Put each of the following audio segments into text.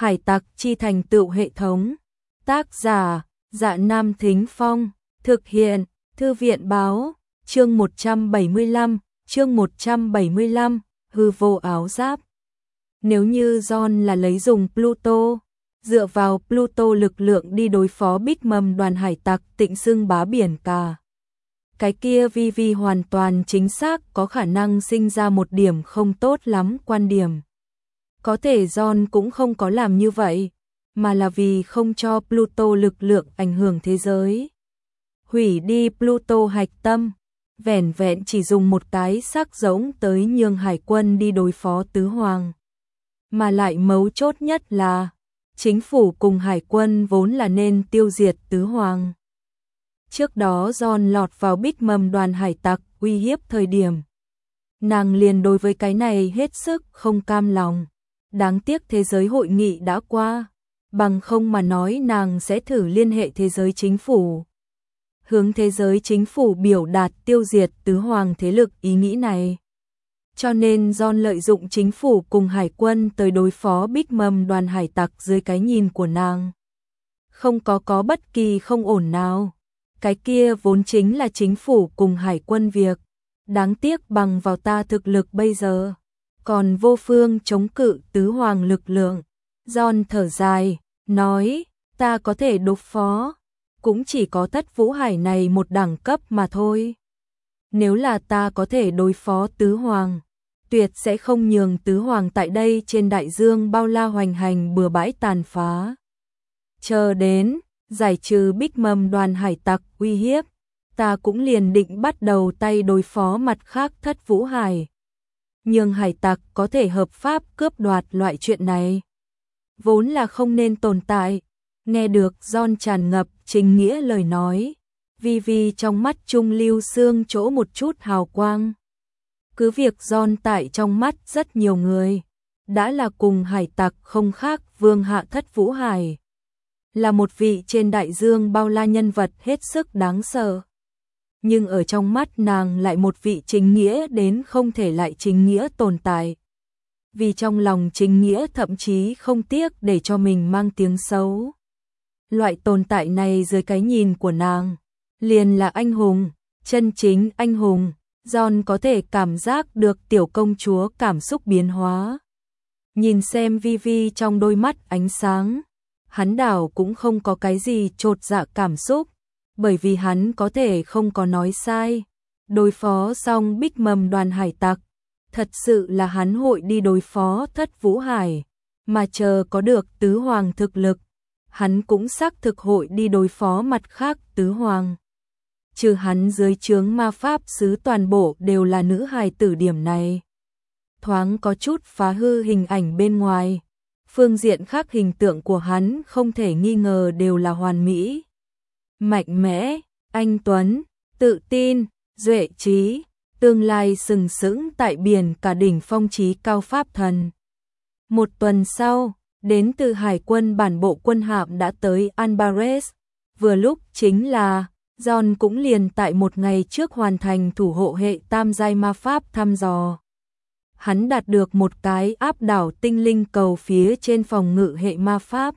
Hải tặc chi thành tựu hệ thống. Tác giả, Dạ Nam Thính Phong. Thực hiện, Thư viện báo. Chương 175, hư vô áo giáp. Nếu như John là lấy dùng Pluto, dựa vào Pluto lực lượng đi đối phó Big Mom đoàn hải tặc Tịnh Xưng bá biển cả, cái kia Vivi hoàn toàn chính xác có khả năng sinh ra một điểm không tốt lắm quan điểm. Có thể John cũng không có làm như vậy, mà là vì không cho Pluto lực lượng ảnh hưởng thế giới. Hủy đi Pluto hạch tâm, vẻn vẹn chỉ dùng một cái sắc giống tới nhường hải quân đi đối phó tứ hoàng. Mà lại mấu chốt nhất là, chính phủ cùng hải quân vốn là nên tiêu diệt tứ hoàng. Trước đó John lọt vào Big Mom đoàn hải tặc uy hiếp thời điểm, nàng liền đối với cái này hết sức không cam lòng. Đáng tiếc thế giới hội nghị đã qua, bằng không mà nói nàng sẽ thử liên hệ thế giới chính phủ, hướng thế giới chính phủ biểu đạt tiêu diệt tứ hoàng thế lực ý nghĩ này. Cho nên John lợi dụng chính phủ cùng hải quân tới đối phó Big Mom đoàn hải tặc dưới cái nhìn của nàng. Không có bất kỳ không ổn nào. Cái kia vốn chính là chính phủ cùng hải quân việc. Đáng tiếc bằng vào ta thực lực bây giờ, còn vô phương chống cự tứ hoàng lực lượng. John thở dài, nói, ta có thể đối phó, cũng chỉ có Thất Vũ Hải này một đẳng cấp mà thôi. Nếu là ta có thể đối phó tứ hoàng, tuyệt sẽ không nhường tứ hoàng tại đây trên đại dương bao la hoành hành bừa bãi tàn phá. Chờ đến, giải trừ Big Mom đoàn hải tặc uy hiếp, ta cũng liền định bắt đầu tay đối phó mặt khác Thất Vũ Hải. Nhưng hải tặc có thể hợp pháp cướp đoạt loại chuyện này, vốn là không nên tồn tại. Nghe được John tràn ngập chính nghĩa lời nói, Vivi trong mắt Trung Lưu Sương chỗ một chút hào quang. Cứ việc John tại trong mắt rất nhiều người, đã là cùng hải tặc không khác vương hạ Thất Vũ Hải, là một vị trên đại dương bao la nhân vật hết sức đáng sợ. Nhưng ở trong mắt nàng lại một vị chính nghĩa đến không thể lại chính nghĩa tồn tại. Vì trong lòng chính nghĩa thậm chí không tiếc để cho mình mang tiếng xấu. Loại tồn tại này dưới cái nhìn của nàng, liền là anh hùng, chân chính anh hùng. John có thể cảm giác được tiểu công chúa cảm xúc biến hóa. Nhìn xem Vivi trong đôi mắt ánh sáng, hắn đảo cũng không có cái gì chột dạ cảm xúc, bởi vì hắn có thể không có nói sai. Đối phó xong Big Mom đoàn hải tặc, thật sự là hắn hội đi đối phó Thất Vũ Hải, mà chờ có được tứ hoàng thực lực, hắn cũng xác thực hội đi đối phó mặt khác tứ hoàng. Trừ hắn dưới trướng ma pháp sứ toàn bộ đều là nữ hài tử điểm này, thoáng có chút phá hư hình ảnh bên ngoài. Phương diện khác hình tượng của hắn không thể nghi ngờ đều là hoàn mỹ. Mạnh mẽ, anh tuấn, tự tin, duệ trí, tương lai sừng sững tại biển cả đỉnh phong trí cao pháp thần. Một tuần sau, đến từ hải quân bản bộ quân hạm đã tới Albares, vừa lúc chính là John cũng liền tại một ngày trước hoàn thành thủ hộ hệ tam giai ma pháp thăm dò. Hắn đạt được một cái áp đảo tinh linh cầu phía trên phòng ngự hệ ma pháp.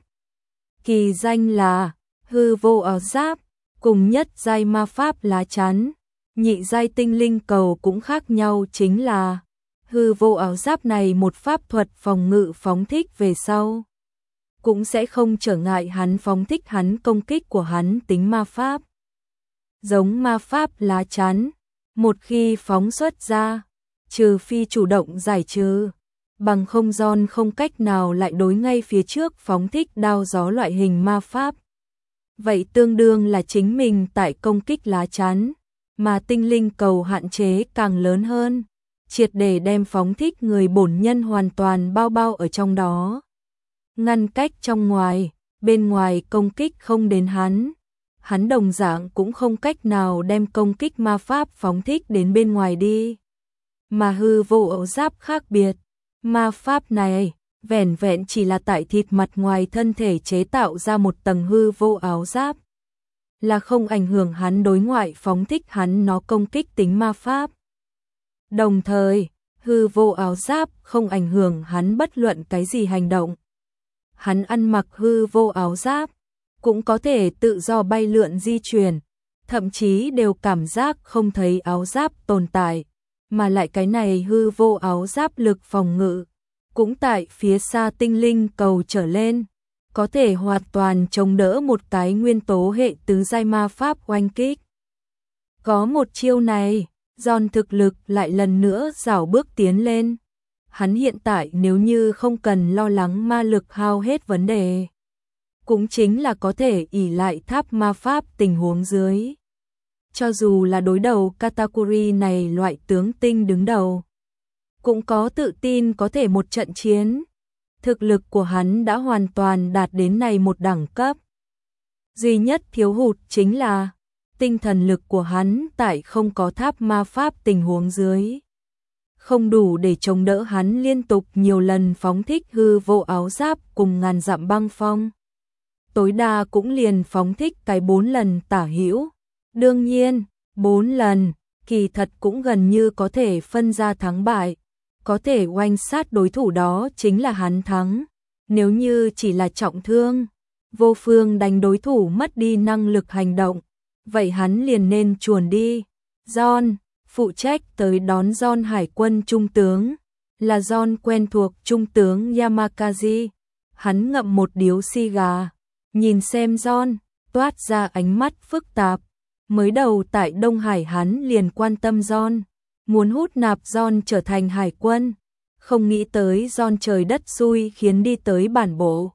Kỳ danh là hư vô áo giáp, cùng nhất giai ma pháp lá chắn. Nhị giai tinh linh cầu cũng khác nhau chính là hư vô áo giáp này một pháp thuật phòng ngự phóng thích về sau, cũng sẽ không trở ngại hắn phóng thích hắn công kích của hắn tính ma pháp. Giống ma pháp lá chắn, một khi phóng xuất ra, trừ phi chủ động giải trừ, bằng không John không cách nào lại đối ngay phía trước phóng thích đao gió loại hình ma pháp. Vậy tương đương là chính mình tại công kích lá chắn, mà tinh linh cầu hạn chế càng lớn hơn, triệt để đem phóng thích người bổn nhân hoàn toàn bao bao ở trong đó. Ngăn cách trong ngoài, bên ngoài công kích không đến hắn. Hắn đồng dạng cũng không cách nào đem công kích ma pháp phóng thích đến bên ngoài đi. Mà hư vô áo giáp khác biệt, ma pháp này vẻn vẹn chỉ là tại thịt mặt ngoài thân thể chế tạo ra một tầng hư vô áo giáp, là không ảnh hưởng hắn đối ngoại phóng thích hắn nó công kích tính ma pháp. Đồng thời, hư vô áo giáp không ảnh hưởng hắn bất luận cái gì hành động. hắn ăn mặc hư vô áo giáp, cũng có thể tự do bay lượn di chuyển, thậm chí đều cảm giác không thấy áo giáp tồn tại, mà lại cái này hư vô áo giáp lực phòng ngự, cũng tại phía xa tinh linh cầu trở lên, có thể hoàn toàn chống đỡ một cái nguyên tố hệ tứ giai ma pháp oanh kích. Có một chiêu này, John thực lực lại lần nữa rảo bước tiến lên. Hắn hiện tại nếu như không cần lo lắng ma lực hao hết vấn đề, cũng chính là có thể ỷ lại tháp ma pháp tình huống dưới. Cho dù là đối đầu Katakuri này loại tướng tinh đứng đầu, cũng có tự tin có thể một trận chiến. Thực lực của hắn đã hoàn toàn đạt đến này một đẳng cấp. Duy nhất thiếu hụt chính là tinh thần lực của hắn tại không có tháp ma pháp tình huống dưới, không đủ để chống đỡ hắn liên tục nhiều lần phóng thích hư vô áo giáp cùng ngàn dặm băng phong. Tối đa cũng liền phóng thích cái 4 lần tả hữu. Đương nhiên, 4 lần, kỳ thật cũng gần như có thể phân ra thắng bại. Có thể oanh sát đối thủ đó chính là hắn thắng. Nếu như chỉ là trọng thương, vô phương đánh đối thủ mất đi năng lực hành động, vậy hắn liền nên chuồn đi. John, phụ trách tới đón John hải quân trung tướng, là John quen thuộc trung tướng Yamakazi. Hắn ngậm một điếu xì gà, nhìn xem John, toát ra ánh mắt phức tạp. Mới đầu tại Đông Hải hắn liền quan tâm John, muốn hút nạp John trở thành hải quân, không nghĩ tới John trời đất xui khiến đi tới bản bộ,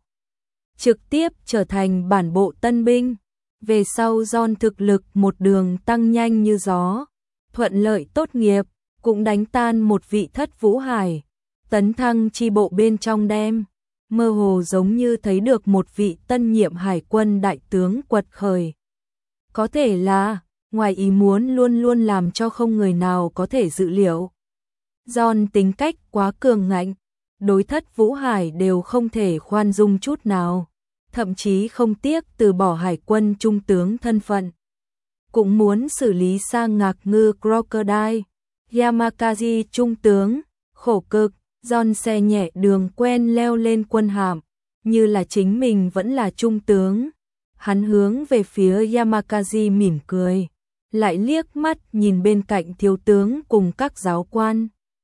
trực tiếp trở thành bản bộ tân binh. Về sau John thực lực một đường tăng nhanh như gió, thuận lợi tốt nghiệp, cũng đánh tan một vị thất vũ hải, tấn thăng chi bộ bên trong đem, mơ hồ giống như thấy được một vị tân nhiệm hải quân đại tướng quật khởi. Có thể là, ngoài ý muốn luôn luôn làm cho không người nào có thể dự liệu. John tính cách quá cường ngạnh, đối thất vũ hải đều không thể khoan dung chút nào, thậm chí không tiếc từ bỏ hải quân trung tướng thân phận. Cũng muốn xử lý sang ngạc ngư Crocodile. Yamakazi trung tướng, khổ cực, John xe nhẹ đường quen leo lên quân hàm, như là chính mình vẫn là trung tướng. Hắn hướng về phía Yamakazi mỉm cười, lại liếc mắt nhìn bên cạnh thiếu tướng cùng các giáo quan.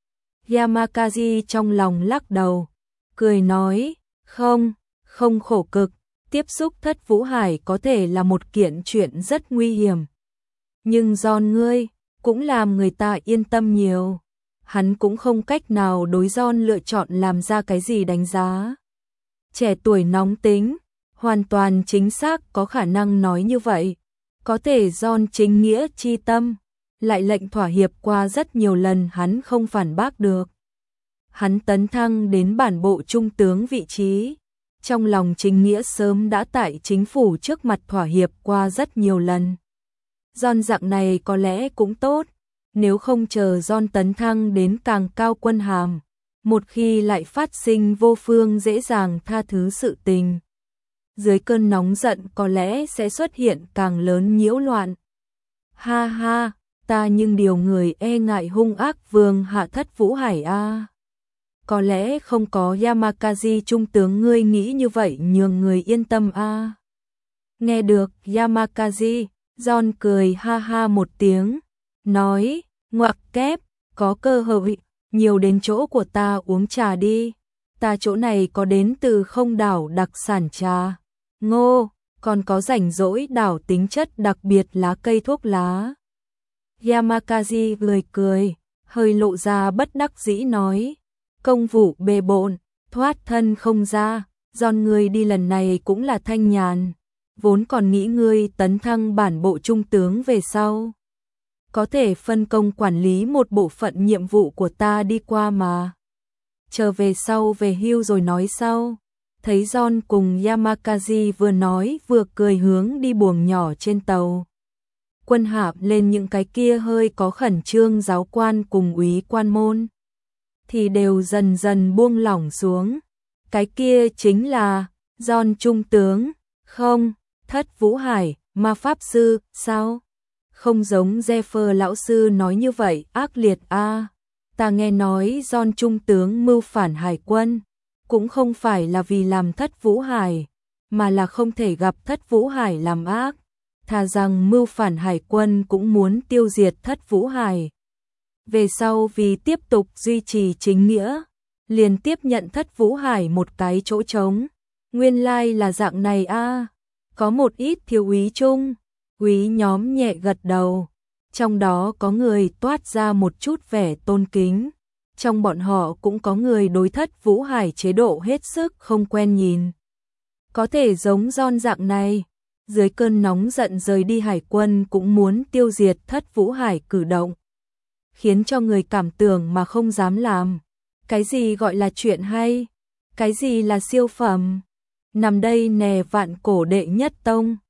Yamakazi trong lòng lắc đầu, cười nói, không khổ cực, tiếp xúc thất vũ hải có thể là một kiện chuyện rất nguy hiểm. Nhưng John ngươi, cũng làm người ta yên tâm nhiều. Hắn cũng không cách nào đối John lựa chọn làm ra cái gì đánh giá. Trẻ tuổi nóng tính, hoàn toàn chính xác có khả năng nói như vậy. Có thể John chính nghĩa chi tâm, lại lệnh thỏa hiệp qua rất nhiều lần hắn không phản bác được. Hắn tấn thăng đến bản bộ trung tướng vị trí, trong lòng chính nghĩa sớm đã tại chính phủ trước mặt thỏa hiệp qua rất nhiều lần. John dạng này có lẽ cũng tốt, nếu không chờ John tấn thăng đến càng cao quân hàm, một khi lại phát sinh vô phương dễ dàng tha thứ sự tình. Dưới cơn nóng giận có lẽ sẽ xuất hiện càng lớn nhiễu loạn. Ha ha, ta nhưng điều người e ngại hung ác vương hạ thất vũ hải a. Có lẽ không có Yamakazi trung tướng ngươi nghĩ như vậy nhường người yên tâm a. Nghe được Yamakazi, John cười ha ha một tiếng, nói, ngoặc kép, có cơ hội, nhiều đến chỗ của ta uống trà đi. Ta chỗ này có đến từ không đảo đặc sản trà, ngô, còn có rảnh rỗi đảo tính chất đặc biệt lá cây thuốc lá. Yamakazi cười, hơi lộ ra bất đắc dĩ nói, công vụ bề bộn, thoát thân không ra, John ngươi đi lần này cũng là thanh nhàn, vốn còn nghĩ ngươi tấn thăng bản bộ trung tướng về sau, có thể phân công quản lý một bộ phận nhiệm vụ của ta đi qua mà. Chờ về sau về hưu rồi nói sau. Thấy John cùng Yamakazi vừa nói vừa cười hướng đi buồng nhỏ trên tàu. Quân hạm lên những cái kia hơi có khẩn trương giáo quan cùng úy quan môn, thì đều dần dần buông lỏng xuống. Cái kia chính là John trung tướng, không, thất vũ hải, ma pháp sư, sao? Không giống Zephyr lão sư nói như vậy, ác liệt a. Ta nghe nói John trung tướng mưu phản hải quân, cũng không phải là vì làm Thất Vũ Hải, mà là không thể gặp Thất Vũ Hải làm ác, thà rằng mưu phản hải quân cũng muốn tiêu diệt Thất Vũ Hải. Về sau vì tiếp tục duy trì chính nghĩa, liền tiếp nhận Thất Vũ Hải một cái chỗ trống. Nguyên lai là dạng này a. Có một ít thiếu úy chung, úy nhóm nhẹ gật đầu, trong đó có người toát ra một chút vẻ tôn kính, trong bọn họ cũng có người đối Thất Vũ Hải chế độ hết sức không quen nhìn. Có thể giống John dạng này, dưới cơn nóng giận rời đi hải quân cũng muốn tiêu diệt Thất Vũ Hải cử động, khiến cho người cảm tưởng mà không dám làm. Cái gì gọi là chuyện hay? Cái gì là siêu phẩm? Nằm đây nè vạn cổ đệ nhất tông.